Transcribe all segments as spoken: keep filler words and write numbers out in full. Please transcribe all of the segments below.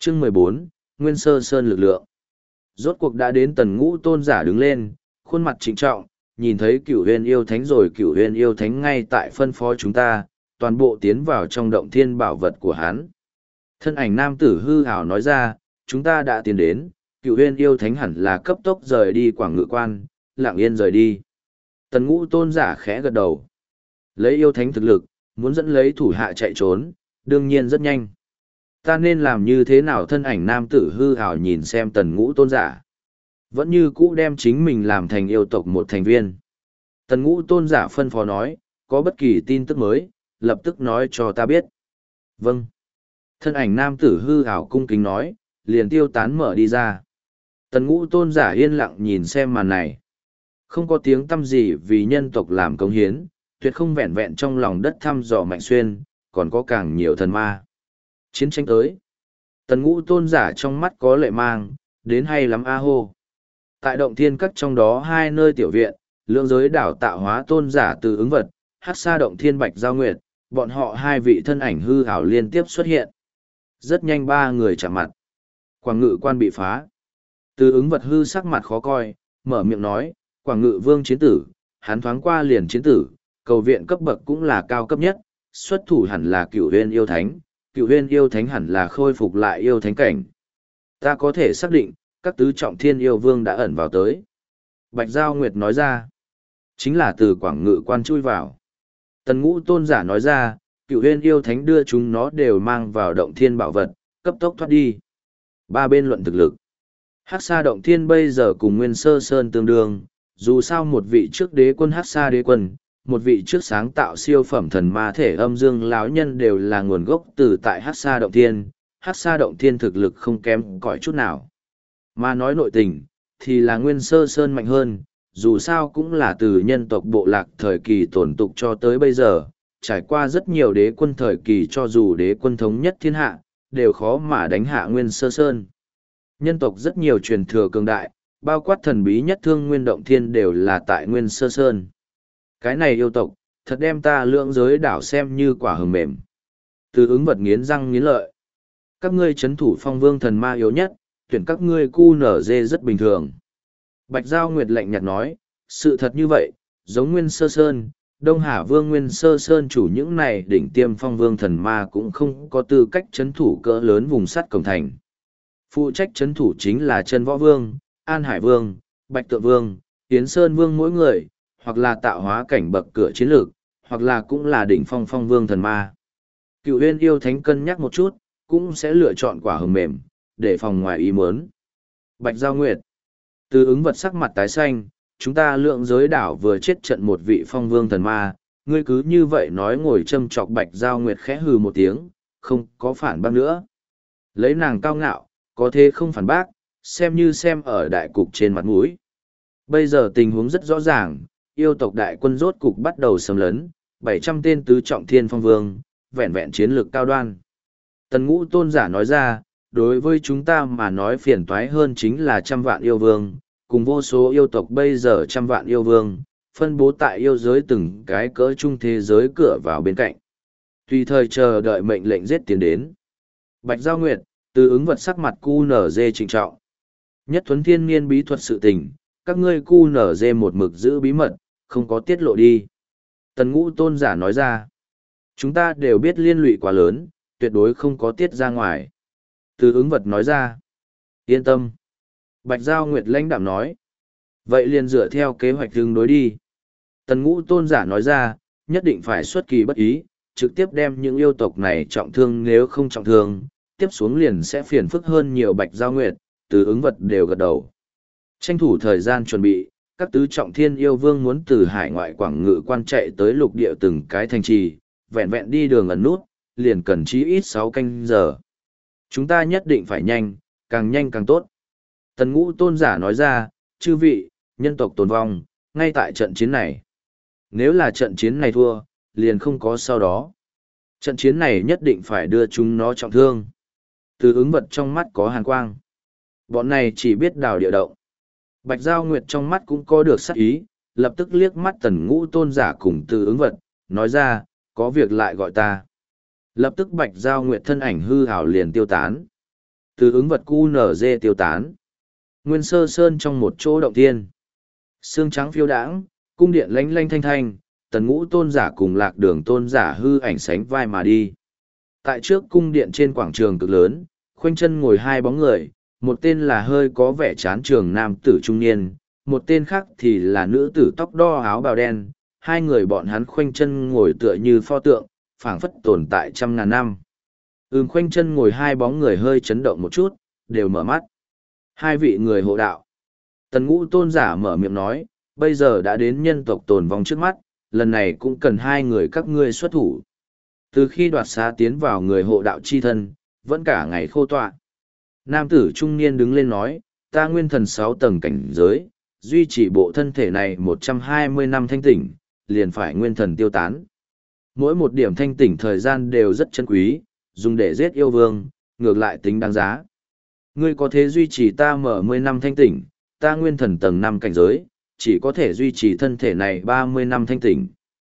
Chương mười bốn, Nguyên Sơ Sơn lực lượng. Rốt cuộc đã đến Tần Ngũ Tôn giả đứng lên, khuôn mặt trịnh trọng, nhìn thấy Cửu Huyền Yêu Thánh rồi Cửu Huyền Yêu Thánh ngay tại phân phó chúng ta, toàn bộ tiến vào trong động thiên bảo vật của hắn. Thân ảnh nam tử hư ảo nói ra, chúng ta đã tiến đến, Cửu Huyền Yêu Thánh hẳn là cấp tốc rời đi Quảng Ngự Quan, lặng yên rời đi. Tần Ngũ Tôn giả khẽ gật đầu. Lấy yêu thánh thực lực, muốn dẫn lấy thủ hạ chạy trốn, đương nhiên rất nhanh. Ta nên làm như thế nào? Thân ảnh nam tử hư ảo nhìn xem Tần Ngũ Tôn giả. Vẫn như cũ đem chính mình làm thành yêu tộc một thành viên. Tần Ngũ Tôn giả phân phó nói, có bất kỳ tin tức mới, lập tức nói cho ta biết. Vâng. Thân ảnh nam tử hư ảo cung kính nói, liền tiêu tán mở đi ra. Tần Ngũ Tôn giả yên lặng nhìn xem màn này. Không có tiếng tăm gì vì nhân tộc làm công hiến, tuyệt không vẹn vẹn trong lòng đất thăm dò Mạnh Xuyên, còn có càng nhiều thần ma. Chiến tranh tới. Tần Ngũ Tôn giả trong mắt có lệ mang, đến hay lắm a hô. Tại động thiên các trong đó hai nơi tiểu viện, lượng giới đảo tạo hóa tôn giả từ ứng vật, hát xa động thiên bạch giao nguyệt, bọn họ hai vị thân ảnh hư ảo liên tiếp xuất hiện. Rất nhanh ba người chạm mặt. Quảng Ngự Quan bị phá. Từ ứng vật hư sắc mặt khó coi, mở miệng nói, Quảng Ngự Vương chiến tử, hắn thoáng qua liền chiến tử, cầu viện cấp bậc cũng là cao cấp nhất, xuất thủ hẳn là Cửu Huyền Yêu Thánh, Cửu Huyền Yêu Thánh hẳn là khôi phục lại yêu thánh cảnh. Ta có thể xác định, các tứ trọng thiên yêu vương đã ẩn vào tới. Bạch Giao Nguyệt nói ra, chính là từ Quảng Ngự Quan chui vào. Tần Ngũ Tôn giả nói ra, Cửu Huyền Yêu Thánh đưa chúng nó đều mang vào động thiên bảo vật, cấp tốc thoát đi. Ba bên luận thực lực. Hắc Sa động thiên bây giờ cùng Nguyên Sơ Sơn tương đương, dù sao một vị trước đế quân Hắc Sa đế quân, một vị trước sáng tạo siêu phẩm thần ma thể âm dương lão nhân đều là nguồn gốc từ tại Hắc Sa động thiên. Hắc Sa động thiên thực lực không kém cỏi chút nào. Mà nói nội tình, thì là Nguyên Sơ Sơn mạnh hơn, dù sao cũng là từ nhân tộc bộ lạc thời kỳ tồn tục cho tới bây giờ, trải qua rất nhiều đế quân thời kỳ, cho dù đế quân thống nhất thiên hạ, đều khó mà đánh hạ Nguyên Sơ Sơn. Nhân tộc rất nhiều truyền thừa cường đại, bao quát thần bí nhất Thương Nguyên Động Thiên đều là tại Nguyên Sơ Sơn. Cái này yêu tộc, thật đem ta lượng giới đảo xem như quả hờm mềm. Từ ứng vật nghiến răng nghiến lợi. Các ngươi chấn thủ phong vương thần ma yếu nhất, tuyển các ngươi cu nở dê rất bình thường. Bạch Giao Nguyệt lạnh nhạt nói, sự thật như vậy, giống Nguyên Sơ Sơn, Đông Hà Vương Nguyên Sơ Sơn chủ những này đỉnh tiêm phong vương thần ma cũng không có tư cách chấn thủ cỡ lớn vùng sắt cổng thành. Phụ trách chấn thủ chính là Chân Võ Vương, An Hải Vương, Bạch Tượng Vương, Tiến Sơn Vương mỗi người, hoặc là tạo hóa cảnh bậc cửa chiến lược, hoặc là cũng là đỉnh phong phong vương thần ma. Cựu Huyền Yêu Thánh cân nhắc một chút, cũng sẽ lựa chọn quả hờm mềm, để phòng ngoài ý muốn. Bạch Giao Nguyệt. Từ ứng vật sắc mặt tái xanh, chúng ta lượng giới đảo vừa chết trận một vị phong vương thần ma, ngươi cứ như vậy nói ngồi châm chọc. Bạch Giao Nguyệt khẽ hừ một tiếng, không có phản bác nữa. Lấy nàng cao ngạo, có thế không phản bác, xem như xem ở đại cục trên mặt mũi. Bây giờ tình huống rất rõ ràng, yêu tộc đại quân rốt cục bắt đầu xâm lấn, bảy trăm tên tứ trọng thiên phong vương, vẹn vẹn chiến lược cao đoan. Tần Ngũ Tôn giả nói ra, đối với chúng ta mà nói phiền toái hơn chính là trăm vạn yêu vương, cùng vô số yêu tộc bây giờ trăm vạn yêu vương, phân bố tại yêu giới từng cái cỡ chung thế giới cửa vào bên cạnh. Tùy thời chờ đợi mệnh lệnh giết tiến đến. Bạch Giao Nguyệt, từ ứng vật sắc mặt cu nở dê trịnh trọng. Nhất thuấn thiên niên bí thuật sự tình, các ngươi cu nở dê một mực giữ bí mật, không có tiết lộ đi. Tần Ngũ Tôn giả nói ra, chúng ta đều biết liên lụy quá lớn, tuyệt đối không có tiết ra ngoài. Từ ứng vật nói ra, yên tâm. Bạch Giao Nguyệt lãnh đạm nói, vậy liền dựa theo kế hoạch tương đối đi. Tần Ngũ Tôn giả nói ra, nhất định phải xuất kỳ bất ý, trực tiếp đem những yêu tộc này trọng thương, nếu không trọng thương, tiếp xuống liền sẽ phiền phức hơn nhiều. Bạch Giao Nguyệt, từ ứng vật đều gật đầu. Tranh thủ thời gian chuẩn bị, các tứ trọng thiên yêu vương muốn từ hải ngoại Quảng Ngự Quan chạy tới lục địa từng cái thành trì, vẹn vẹn đi đường ẩn nút, liền cần chí ít sáu canh giờ. Chúng ta nhất định phải nhanh, càng nhanh càng tốt. Tần Ngũ Tôn giả nói ra, chư vị, nhân tộc tồn vong, ngay tại trận chiến này. Nếu là trận chiến này thua, liền không có sau đó. Trận chiến này nhất định phải đưa chúng nó trọng thương. Từ ứng vật trong mắt có hàn quang. Bọn này chỉ biết đào địa động. Bạch Giao Nguyệt trong mắt cũng có được sắc ý, lập tức liếc mắt Tần Ngũ Tôn giả cùng từ ứng vật, nói ra, có việc lại gọi ta. Lập tức Bạch Giao Nguyệt thân ảnh hư ảo liền tiêu tán. Từ ứng vật cu nở dê tiêu tán. Nguyên Sơ Sơn trong một chỗ động thiên. Sương trắng phiêu đãng, cung điện lánh lanh thanh thanh, tần ngũ tôn giả cùng lạc đường tôn giả hư ảnh sánh vai mà đi. Tại trước cung điện trên quảng trường cực lớn, khoanh chân ngồi hai bóng người, một tên là hơi có vẻ chán trường nam tử trung niên, một tên khác thì là nữ tử tóc đo áo bào đen, hai người bọn hắn khoanh chân ngồi tựa như pho tượng, phảng phất tồn tại trăm ngàn năm. Ừm khoanh chân ngồi hai bóng người hơi chấn động một chút, đều mở mắt. Hai vị người hộ đạo. Tần ngũ tôn giả mở miệng nói, bây giờ đã đến nhân tộc tồn vong trước mắt, lần này cũng cần hai người các ngươi xuất thủ. Từ khi đoạt xá tiến vào người hộ đạo chi thân, vẫn cả ngày khô tọa. Nam tử trung niên đứng lên nói, ta nguyên thần sáu tầng cảnh giới, duy trì bộ thân thể này một trăm hai mươi năm thanh tỉnh, liền phải nguyên thần tiêu tán. Mỗi một điểm thanh tỉnh thời gian đều rất chân quý, dùng để giết yêu vương, ngược lại tính đáng giá. Ngươi có thể duy trì ta mở mười năm thanh tỉnh, ta nguyên thần tầng năm cảnh giới, chỉ có thể duy trì thân thể này ba mươi năm thanh tỉnh.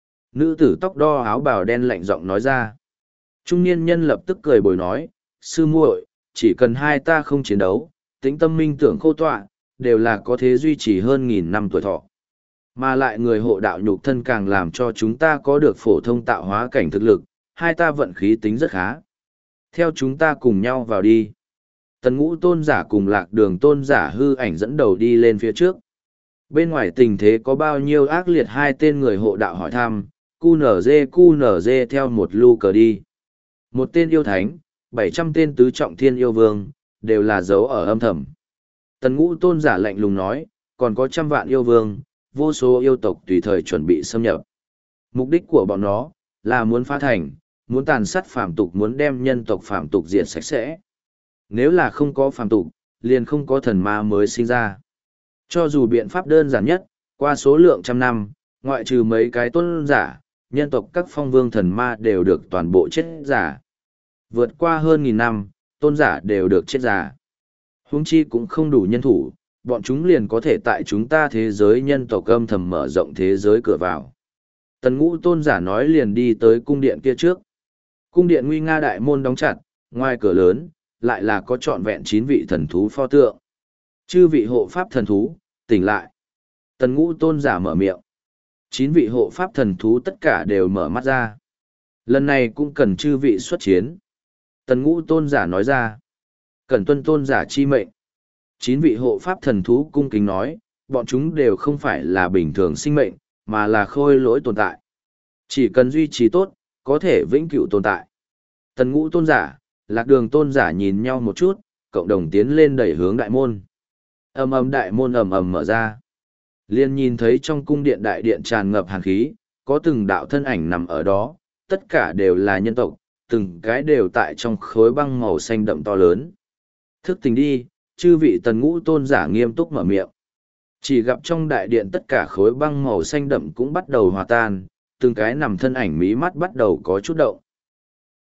Nữ tử tóc đo áo bào đen lạnh giọng nói ra. Trung niên nhân lập tức cười bồi nói, sư muội, chỉ cần hai ta không chiến đấu, tính tâm minh tưởng khô tọa, đều là có thể duy trì hơn nghìn năm tuổi thọ. Mà lại người hộ đạo nhục thân càng làm cho chúng ta có được phổ thông tạo hóa cảnh thực lực, hai ta vận khí tính rất khá. Theo chúng ta cùng nhau vào đi. Tần ngũ tôn giả cùng lạc đường tôn giả hư ảnh dẫn đầu đi lên phía trước. Bên ngoài tình thế có bao nhiêu ác liệt, hai tên người hộ đạo hỏi thăm, cu nở dê cu nở dê theo một lu cờ đi. Một tên yêu thánh, bảy trăm tên tứ trọng thiên yêu vương, đều là dấu ở âm thầm. Tần ngũ tôn giả lạnh lùng nói, còn có trăm vạn yêu vương, vô số yêu tộc tùy thời chuẩn bị xâm nhập. Mục đích của bọn nó, là muốn phá thành, muốn tàn sát phàm tục, muốn đem nhân tộc phàm tục diệt sạch sẽ. Nếu là không có phàm tục, liền không có thần ma mới sinh ra. Cho dù biện pháp đơn giản nhất, qua số lượng trăm năm, ngoại trừ mấy cái tôn giả, nhân tộc các phong vương thần ma đều được toàn bộ chết giả. Vượt qua hơn nghìn năm, tôn giả đều được chết giả. Huống chi cũng không đủ nhân thủ, bọn chúng liền có thể tại chúng ta thế giới nhân tộc âm thầm mở rộng thế giới cửa vào. Tần ngũ tôn giả nói liền đi tới cung điện kia trước. Cung điện nguy nga đại môn đóng chặt, ngoài cửa lớn, lại là có trọn vẹn chín vị thần thú pho tượng. Chư vị hộ pháp thần thú, tỉnh lại. Tần ngũ tôn giả mở miệng. Chín vị hộ pháp thần thú tất cả đều mở mắt ra. Lần này cũng cần chư vị xuất chiến. Tần ngũ tôn giả nói ra. Cần tuân tôn giả chi mệnh. Chín vị hộ pháp thần thú cung kính nói, bọn chúng đều không phải là bình thường sinh mệnh, mà là khôi lỗi tồn tại. Chỉ cần duy trì tốt, có thể vĩnh cửu tồn tại. Tần ngũ tôn giả, lạc đường tôn giả nhìn nhau một chút, cộng đồng tiến lên đẩy hướng đại môn. Ầm ầm đại môn ầm ầm mở ra. Liên nhìn thấy trong cung điện đại điện tràn ngập hàn khí, có từng đạo thân ảnh nằm ở đó, tất cả đều là nhân tộc, từng cái đều tại trong khối băng màu xanh đậm to lớn. Thức tỉnh đi, chư vị tần ngũ tôn giả nghiêm túc mở miệng. Chỉ gặp trong đại điện tất cả khối băng màu xanh đậm cũng bắt đầu hòa tan, từng cái nằm thân ảnh mí mắt bắt đầu có chút động.